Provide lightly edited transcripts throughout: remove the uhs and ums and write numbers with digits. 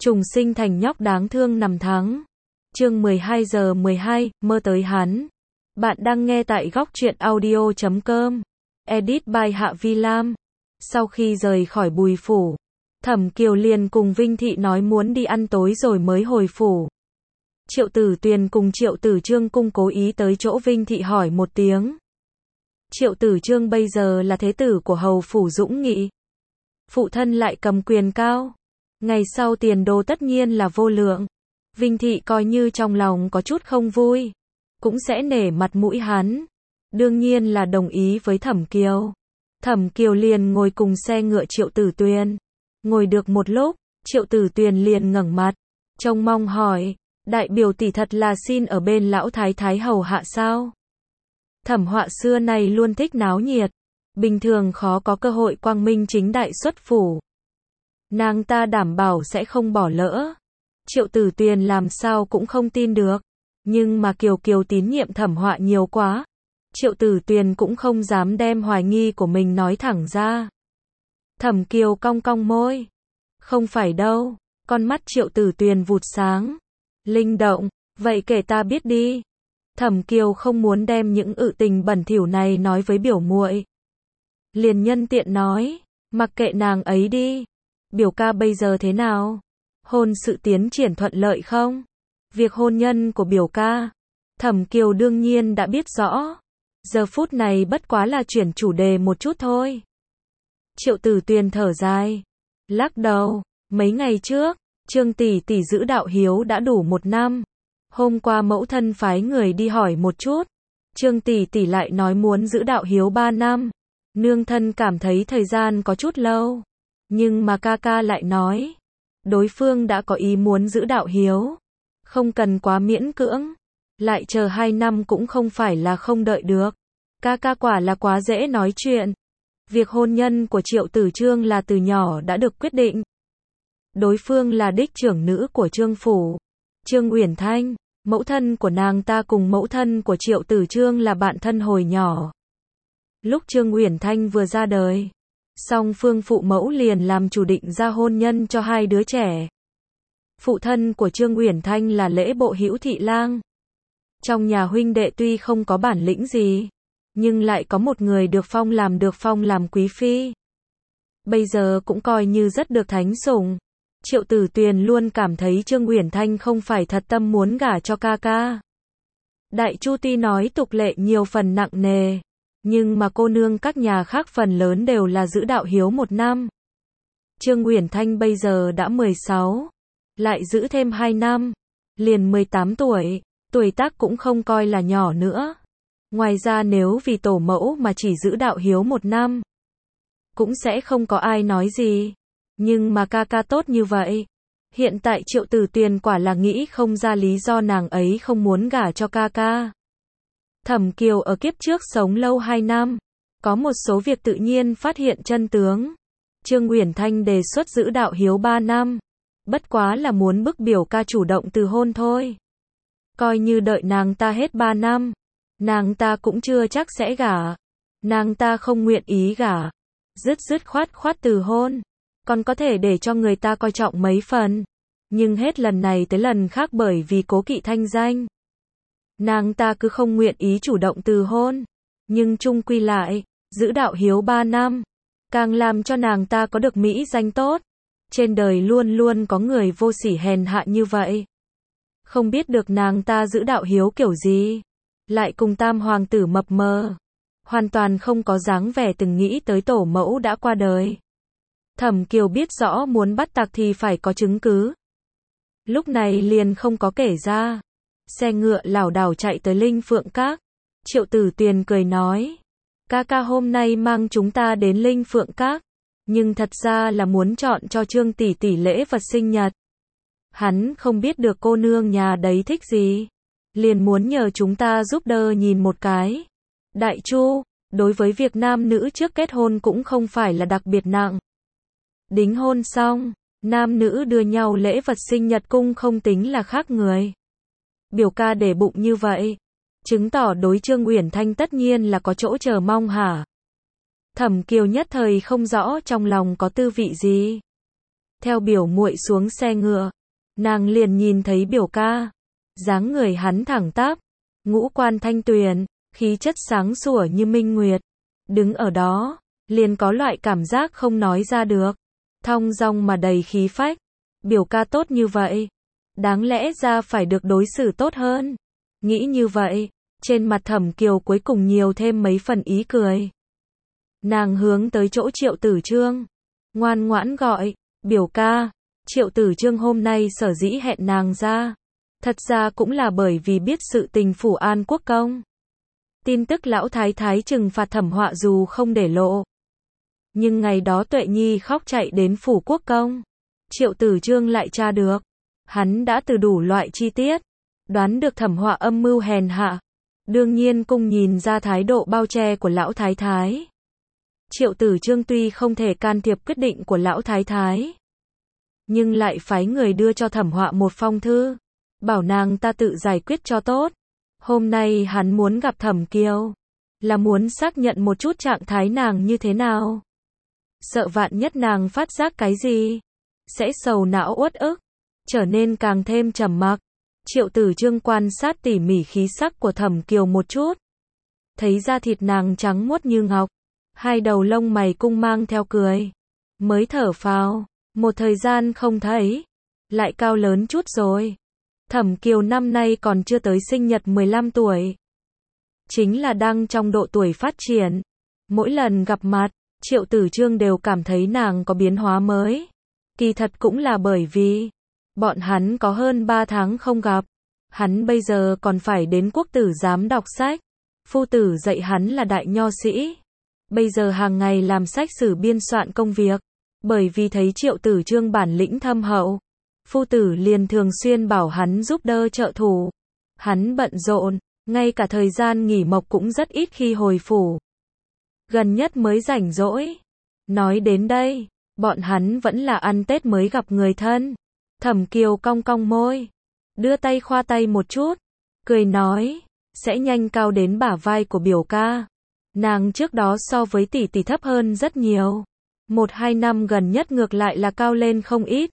trùng sinh thành nhóc đáng thương năm tháng. Chương 12 giờ 12, mơ tới hắn. Bạn đang nghe tại góc truyện audio.com. Edit by Hạ Vi Lam. Sau khi rời khỏi Bùi phủ, Thẩm Kiều liền cùng Vinh Thị nói muốn đi ăn tối rồi mới hồi phủ. Triệu Tử Tuyền cùng Triệu Tử Trương cung cố ý tới chỗ Vinh Thị hỏi một tiếng. Triệu Tử Trương bây giờ là thế tử của hầu phủ Dũng Nghị. Phụ thân lại cầm quyền cao. Ngày sau tiền đồ tất nhiên là vô lượng. Vinh Thị coi như trong lòng có chút không vui, cũng sẽ nể mặt mũi hắn. Đương nhiên là đồng ý với Thẩm Kiều. Thẩm Kiều liền ngồi cùng xe ngựa Triệu Tử Tuyền. Ngồi được một lúc, Triệu Tử Tuyền liền ngẩng mặt, trông mong hỏi, đại biểu tỷ thật là xin ở bên lão thái thái hầu hạ sao? Thẩm Họa xưa này luôn thích náo nhiệt, bình thường khó có cơ hội quang minh chính đại xuất phủ. Nàng ta đảm bảo sẽ không bỏ lỡ. Triệu Tử Tuyền làm sao cũng không tin được, nhưng mà Kiều Kiều tín nhiệm Thẩm Họa nhiều quá. Triệu Tử Tuyền cũng không dám đem hoài nghi của mình nói thẳng ra. Thẩm Kiều cong cong môi. Không phải đâu. Con mắt Triệu Tử Tuyền vụt sáng, linh động. Vậy kể ta biết đi. Thẩm Kiều không muốn đem những tình bẩn thỉu này nói với biểu muội. Liền nhân tiện nói, mặc kệ nàng ấy đi. Biểu ca bây giờ thế nào? Hôn sự tiến triển thuận lợi không? Việc hôn nhân của biểu ca, Thẩm Kiều đương nhiên đã biết rõ. Giờ phút này bất quá là chuyển chủ đề một chút thôi. Triệu Tử Tuyền thở dài, lắc đầu. Mấy ngày trước, Trương tỷ tỷ giữ đạo hiếu đã đủ 1 năm. Hôm qua mẫu thân phái người đi hỏi một chút, Trương tỷ tỷ lại nói muốn giữ đạo hiếu 3 năm. Nương thân cảm thấy thời gian có chút lâu, nhưng mà ca ca lại nói, đối phương đã có ý muốn giữ đạo hiếu, không cần quá miễn cưỡng, lại chờ 2 năm cũng không phải là không đợi được. Ca ca quả là quá dễ nói chuyện. Việc hôn nhân của Triệu Tử Trương là từ nhỏ đã được quyết định. Đối phương là đích trưởng nữ của Trương phủ, Trương Uyển Thanh. Mẫu thân của nàng ta cùng mẫu thân của Triệu Tử Trương là bạn thân hồi nhỏ. Lúc Trương Uyển Thanh vừa ra đời, song phương phụ mẫu liền làm chủ định ra hôn nhân cho 2 đứa trẻ. Phụ thân của Trương Uyển Thanh là lễ bộ Hữu Thị Lang. Trong nhà huynh đệ tuy không có bản lĩnh gì, nhưng lại có một người được phong làm quý phi. Bây giờ cũng coi như rất được thánh sủng. Triệu Tử Tuyền luôn cảm thấy Trương Uyển Thanh không phải thật tâm muốn gả cho ca ca. Đại Chu tuy nói tục lệ nhiều phần nặng nề, nhưng mà cô nương các nhà khác phần lớn đều là giữ đạo hiếu 1 năm. Trương Uyển Thanh bây giờ đã 16, lại giữ thêm 2 năm, liền 18 tuổi, tuổi tác cũng không coi là nhỏ nữa. Ngoài ra nếu vì tổ mẫu mà chỉ giữ đạo hiếu 1 năm, cũng sẽ không có ai nói gì. Nhưng mà ca ca tốt như vậy. Hiện tại Triệu Tử Tuyền quả là nghĩ không ra lý do nàng ấy không muốn gả cho ca ca. Thẩm Kiều ở kiếp trước sống lâu 2 năm, có một số việc tự nhiên phát hiện chân tướng. Trương Uyển Thanh đề xuất giữ đạo hiếu 3 năm, bất quá là muốn bức biểu ca chủ động từ hôn thôi. Coi như đợi nàng ta hết 3 năm, nàng ta cũng chưa chắc sẽ gả. Nàng ta không nguyện ý gả, dứt khoát từ hôn, còn có thể để cho người ta coi trọng mấy phần. Nhưng hết lần này tới lần khác bởi vì cố kỵ thanh danh, nàng ta cứ không nguyện ý chủ động từ hôn. Nhưng chung quy lại, giữ đạo hiếu 3 năm, càng làm cho nàng ta có được mỹ danh tốt. Trên đời luôn luôn có người vô sỉ hèn hạ như vậy. Không biết được nàng ta giữ đạo hiếu kiểu gì, lại cùng tam hoàng tử mập mờ, hoàn toàn không có dáng vẻ từng nghĩ tới tổ mẫu đã qua đời. Thẩm Kiều biết rõ muốn bắt tặc thì phải có chứng cứ. Lúc này liền không có kể ra. Xe ngựa lảo đảo chạy tới Linh Phượng Các. Triệu Tử Tuyền cười nói, ca ca hôm nay mang chúng ta đến Linh Phượng Các, nhưng thật ra là muốn chọn cho Trương tỷ tỷ lễ vật sinh nhật. Hắn không biết được cô nương nhà đấy thích gì, liền muốn nhờ chúng ta giúp đỡ nhìn một cái. Đại Chu, đối với việc nam nữ trước kết hôn cũng không phải là đặc biệt nặng. Đính hôn xong, nam nữ đưa nhau lễ vật sinh nhật cũng không tính là khác người. Biểu ca để bụng như vậy, chứng tỏ đối Trương Uyển Thanh tất nhiên là có chỗ chờ mong hả? Thẩm Kiều nhất thời không rõ trong lòng có tư vị gì. Theo biểu muội xuống xe ngựa, nàng liền nhìn thấy biểu ca. Dáng người hắn thẳng tắp, ngũ quan thanh tuyền, khí chất sáng sủa như minh nguyệt. Đứng ở đó, liền có loại cảm giác không nói ra được. Thong dong mà đầy khí phách. Biểu ca tốt như vậy, đáng lẽ ra phải được đối xử tốt hơn. Nghĩ như vậy, trên mặt Thẩm Kiều cuối cùng nhiều thêm mấy phần ý cười. Nàng hướng tới chỗ Triệu Tử Chương, ngoan ngoãn gọi, biểu ca. Triệu Tử Chương hôm nay sở dĩ hẹn nàng ra, thật ra cũng là bởi vì biết sự tình phủ An Quốc công. Tin tức lão thái thái trừng phạt Thẩm Họa dù không để lộ. Nhưng ngày đó Tuệ Nhi khóc chạy đến phủ quốc công. Triệu Tử Chương lại tra được. Hắn đã từ đủ loại chi tiết, đoán được Thẩm Họa âm mưu hèn hạ. Đương nhiên cùng nhìn ra thái độ bao che của lão thái thái. Triệu Tử Chương tuy không thể can thiệp quyết định của lão thái thái, nhưng lại phái người đưa cho Thẩm Họa một phong thư, bảo nàng ta tự giải quyết cho tốt. Hôm nay hắn muốn gặp Thẩm Kiều, là muốn xác nhận một chút trạng thái nàng như thế nào. Sợ vạn nhất nàng phát giác cái gì, sẽ sầu não uất ức, trở nên càng thêm trầm mặc. Triệu Tử Chương quan sát tỉ mỉ khí sắc của Thẩm Kiều một chút, thấy da thịt nàng trắng muốt như ngọc, hai đầu lông mày cung mang theo cười, mới thở phào, một thời gian không thấy, lại cao lớn chút rồi. Thẩm Kiều năm nay còn chưa tới sinh nhật 15 tuổi, chính là đang trong độ tuổi phát triển. Mỗi lần gặp mặt, Triệu Tử Chương đều cảm thấy nàng có biến hóa mới. Kỳ thật cũng là bởi vì bọn hắn có hơn 3 tháng không gặp. Hắn bây giờ còn phải đến quốc tử giám đọc sách. Phu tử dạy hắn là đại nho sĩ. Bây giờ hàng ngày làm sách sử biên soạn công việc. Bởi vì thấy Triệu Tử Chương bản lĩnh thâm hậu, phu tử liền thường xuyên bảo hắn giúp đỡ trợ thủ. Hắn bận rộn, ngay cả thời gian nghỉ mộc cũng rất ít khi hồi phủ. Gần nhất mới rảnh rỗi. Nói đến đây, bọn hắn vẫn là ăn Tết mới gặp người thân. Thẩm Kiều cong cong môi, đưa tay khoa tay một chút, cười nói, sẽ nhanh cao đến bả vai của biểu ca. Nàng trước đó so với tỷ tỷ thấp hơn rất nhiều. 1-2 năm gần nhất ngược lại là cao lên không ít.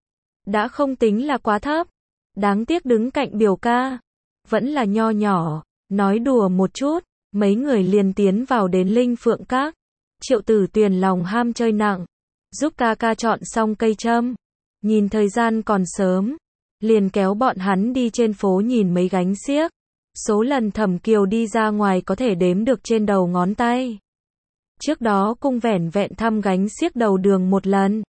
Đã không tính là quá thấp. Đáng tiếc đứng cạnh biểu ca, vẫn là nho nhỏ. Nói đùa một chút, mấy người liền tiến vào đến Linh Phượng Các. Triệu Tử Tuyền lòng ham chơi nặng, giúp ca ca chọn xong cây châm. Nhìn thời gian còn sớm, liền kéo bọn hắn đi trên phố nhìn mấy gánh xiếc. Số lần Thẩm Kiều đi ra ngoài có thể đếm được trên đầu ngón tay. Trước đó cung vẻn vẹn thăm gánh xiếc đầu đường một lần.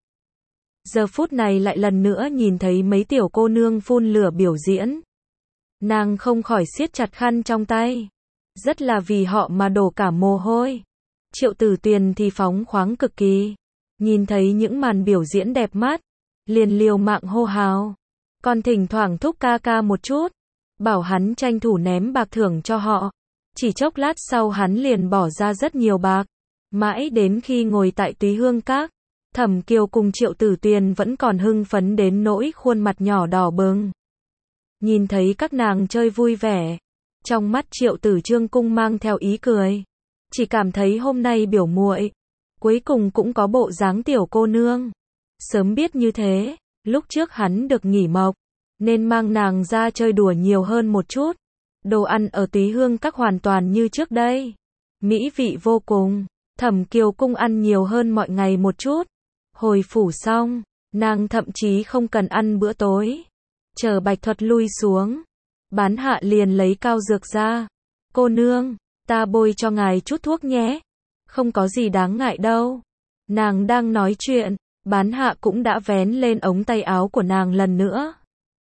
Giờ phút này lại lần nữa nhìn thấy mấy tiểu cô nương phun lửa biểu diễn. Nàng không khỏi siết chặt khăn trong tay. Rất là vì họ mà đổ cả mồ hôi. Triệu Tử Tuyền thì phóng khoáng cực kỳ. Nhìn thấy những màn biểu diễn đẹp mắt, liền liều mạng hô hào. Còn thỉnh thoảng thúc ca ca một chút, bảo hắn tranh thủ ném bạc thưởng cho họ. Chỉ chốc lát sau hắn liền bỏ ra rất nhiều bạc. Mãi đến khi ngồi tại Túy Hương Các, Thẩm Kiều cùng Triệu Tử Tuyền vẫn còn hưng phấn đến nỗi khuôn mặt nhỏ đỏ bừng. Nhìn thấy các nàng chơi vui vẻ, trong mắt Triệu Tử Chương cung mang theo ý cười. Chỉ cảm thấy hôm nay biểu muội cuối cùng cũng có bộ dáng tiểu cô nương. Sớm biết như thế, lúc trước hắn được nghỉ mộc, nên mang nàng ra chơi đùa nhiều hơn một chút. Đồ ăn ở Túy Hương Các hoàn toàn như trước đây, mỹ vị vô cùng. Thẩm Kiều cung ăn nhiều hơn mọi ngày một chút. Hồi phủ xong, nàng thậm chí không cần ăn bữa tối. Chờ Bạch Thuật lui xuống, Bán Hạ liền lấy cao dược ra. Cô nương, ta bôi cho ngài chút thuốc nhé. Không có gì đáng ngại đâu. Nàng đang nói chuyện, Bán Hạ cũng đã vén lên ống tay áo của nàng lần nữa.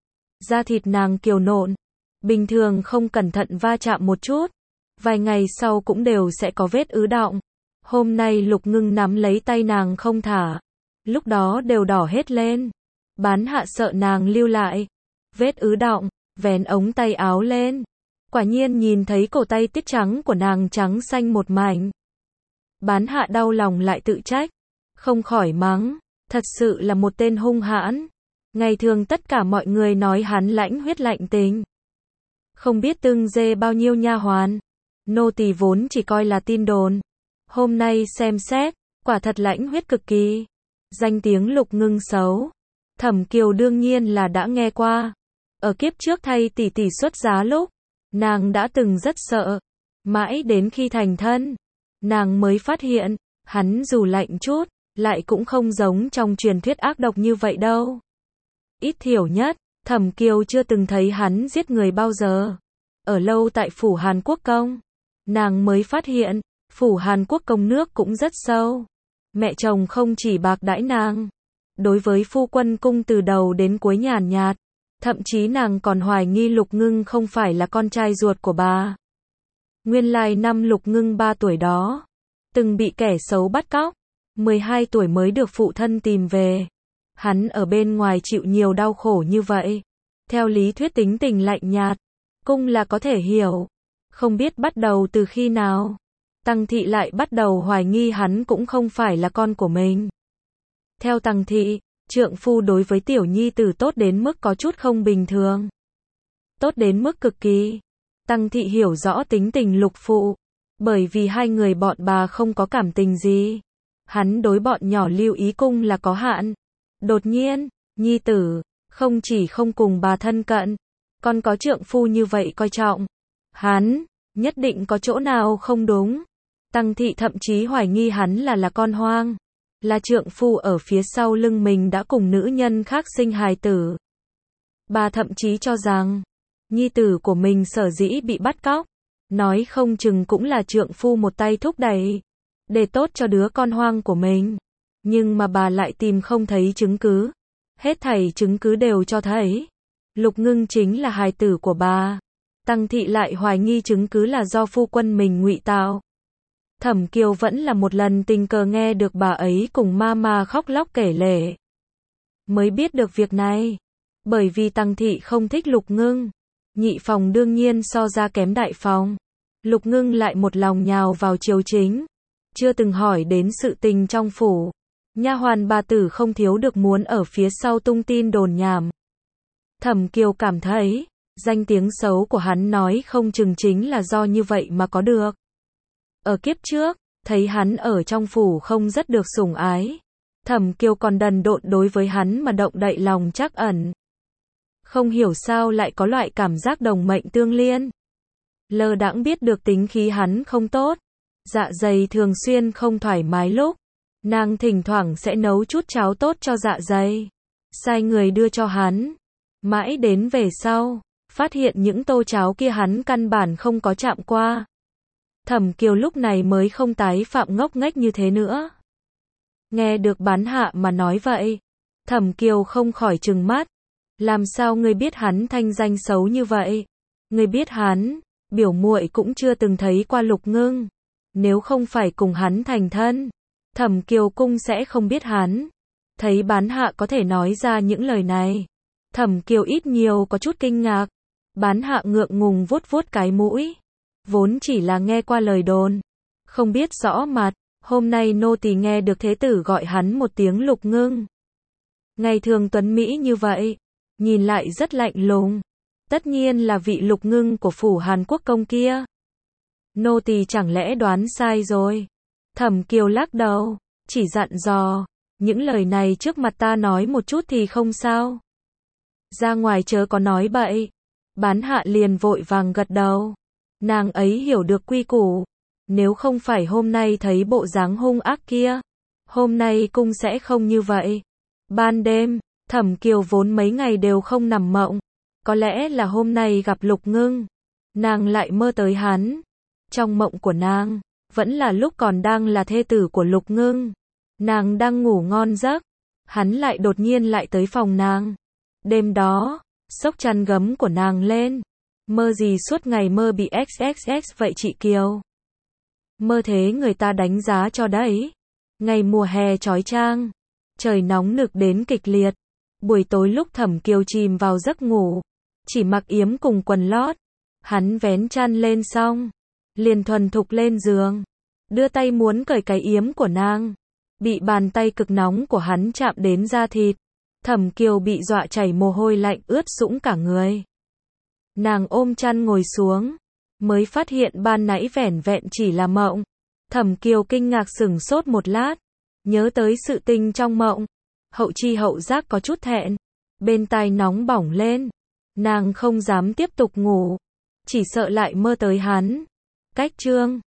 Da thịt nàng kiều nộn, bình thường không cẩn thận va chạm một chút, vài ngày sau cũng đều sẽ có vết ứ đọng. Hôm nay Lục Ngưng nắm lấy tay nàng không thả, lúc đó đều đỏ hết lên. Bán Hạ sợ nàng lưu lại vết ứ đọng, vén ống tay áo lên. Quả nhiên nhìn thấy cổ tay tiết trắng của nàng trắng xanh một mảnh. Bán Hạ đau lòng lại tự trách, không khỏi mắng, thật sự là một tên hung hãn. Ngày thường tất cả mọi người nói hắn lãnh huyết lạnh tình, không biết tương dê bao nhiêu nha hoàn. Nô tỳ vốn chỉ coi là tin đồn, hôm nay xem xét, quả thật lãnh huyết cực kỳ. Danh tiếng Lục Ngưng xấu, Thẩm Kiều đương nhiên là đã nghe qua. Ở kiếp trước thay tỷ tỷ xuất giá lúc, nàng đã từng rất sợ. Mãi đến khi thành thân, nàng mới phát hiện, hắn dù lạnh chút, lại cũng không giống trong truyền thuyết ác độc như vậy đâu. Ít thiểu nhất, Thẩm Kiều chưa từng thấy hắn giết người bao giờ. Ở lâu tại phủ Hàn Quốc công, nàng mới phát hiện, phủ Hàn Quốc công nước cũng rất sâu. Mẹ chồng không chỉ bạc đãi nàng, đối với phu quân cung từ đầu đến cuối nhàn nhạt, thậm chí nàng còn hoài nghi Lục Ngưng không phải là con trai ruột của bà. Nguyên lai năm Lục Ngưng 3 tuổi đó, từng bị kẻ xấu bắt cóc, 12 tuổi mới được phụ thân tìm về. Hắn ở bên ngoài chịu nhiều đau khổ như vậy. Theo lý thuyết tính tình lạnh nhạt, cung là có thể hiểu. Không biết bắt đầu từ khi nào, Tăng Thị lại bắt đầu hoài nghi hắn cũng không phải là con của mình. Theo Tăng Thị, trượng phu đối với tiểu nhi tử tốt đến mức có chút không bình thường. Tốt đến mức cực kỳ. Tăng Thị hiểu rõ tính tình Lục phụ, bởi vì hai người bọn bà không có cảm tình gì. Hắn đối bọn nhỏ lưu ý cung là có hạn. Đột nhiên, nhi tử, không chỉ không cùng bà thân cận, còn có trượng phu như vậy coi trọng. Hắn, nhất định có chỗ nào không đúng. Tăng Thị thậm chí hoài nghi hắn là con hoang. Là trượng phu ở phía sau lưng mình đã cùng nữ nhân khác sinh hài tử. Bà thậm chí cho rằng, nhi tử của mình sở dĩ bị bắt cóc, nói không chừng cũng là trượng phu một tay thúc đẩy, để tốt cho đứa con hoang của mình. Nhưng mà bà lại tìm không thấy chứng cứ. Hết thảy chứng cứ đều cho thấy Lục Ngưng chính là hài tử của bà. Tăng Thị lại hoài nghi chứng cứ là do phu quân mình ngụy tạo. Thẩm Kiều vẫn là một lần tình cờ nghe được bà ấy cùng mama khóc lóc kể lể. Mới biết được việc này. Bởi vì Tăng Thị không thích Lục Ngưng. Nhị phòng đương nhiên so ra kém đại phòng. Lục Ngưng lại một lòng nhào vào triều chính. Chưa từng hỏi đến sự tình trong phủ. Nha hoàn bà tử không thiếu được muốn ở phía sau tung tin đồn nhảm. Thẩm Kiều cảm thấy, danh tiếng xấu của hắn nói không chừng chính là do như vậy mà có được. Ở kiếp trước, thấy hắn ở trong phủ không rất được sủng ái. Thẩm Kiều còn đần độn đối với hắn mà động đậy lòng trắc ẩn. Không hiểu sao lại có loại cảm giác đồng mệnh tương liên. Lơ đãng biết được tính khí hắn không tốt. Dạ dày thường xuyên không thoải mái lúc. Nàng thỉnh thoảng sẽ nấu chút cháo tốt cho dạ dày. Sai người đưa cho hắn. Mãi đến về sau, phát hiện những tô cháo kia hắn căn bản không có chạm qua. Thẩm Kiều lúc này mới không tái phạm ngốc nghếch như thế nữa. Nghe được bán hạ mà nói vậy, Thẩm Kiều không khỏi trừng mắt. Làm sao ngươi biết hắn thanh danh xấu như vậy? Ngươi biết hắn, biểu muội cũng chưa từng thấy qua Lục Ngưng. Nếu không phải cùng hắn thành thân, Thẩm Kiều cung sẽ không biết hắn. Thấy bán hạ có thể nói ra những lời này, Thẩm Kiều ít nhiều có chút kinh ngạc. Bán hạ ngượng ngùng vuốt vuốt cái mũi. Vốn chỉ là nghe qua lời đồn, không biết rõ mặt. Hôm nay nô tỳ nghe được thế tử gọi hắn một tiếng Lục Ngưng. Ngày thường tuấn mỹ như vậy, nhìn lại rất lạnh lùng. Tất nhiên là vị Lục Ngưng của phủ Hàn Quốc công kia. Nô tỳ chẳng lẽ đoán sai rồi? Thẩm Kiều lắc đầu, chỉ dặn dò, những lời này trước mặt ta nói một chút thì không sao. Ra ngoài chớ có nói bậy. Bán hạ liền vội vàng gật đầu. Nàng ấy hiểu được quy củ. Nếu không phải hôm nay thấy bộ dáng hung ác kia, hôm nay cung sẽ không như vậy. Ban đêm, Thẩm Kiều vốn mấy ngày đều không nằm mộng. Có lẽ là hôm nay gặp Lục Ngưng, nàng lại mơ tới hắn. Trong mộng của nàng, vẫn là lúc còn đang là thê tử của Lục Ngưng. Nàng đang ngủ ngon giấc, hắn lại đột nhiên lại tới phòng nàng. Đêm đó, xốc chăn gấm của nàng lên. Mơ gì suốt ngày mơ bị XXX vậy chị Kiều? Mơ thế người ta đánh giá cho đấy. Ngày mùa hè chói chang, trời nóng nực đến kịch liệt. Buổi tối lúc Thẩm Kiều chìm vào giấc ngủ, chỉ mặc yếm cùng quần lót. Hắn vén chăn lên xong, liền thuần thục lên giường, đưa tay muốn cởi cái yếm của nàng. Bị bàn tay cực nóng của hắn chạm đến da thịt. Thẩm Kiều bị dọa chảy mồ hôi lạnh ướt sũng cả người. Nàng ôm chăn ngồi xuống, mới phát hiện ban nãy vẻn vẹn chỉ là mộng. Thẩm Kiều kinh ngạc sửng sốt một lát, nhớ tới sự tình trong mộng. Hậu chi hậu giác có chút thẹn. Bên tai nóng bỏng lên. Nàng không dám tiếp tục ngủ. Chỉ sợ lại mơ tới hắn. Cách chương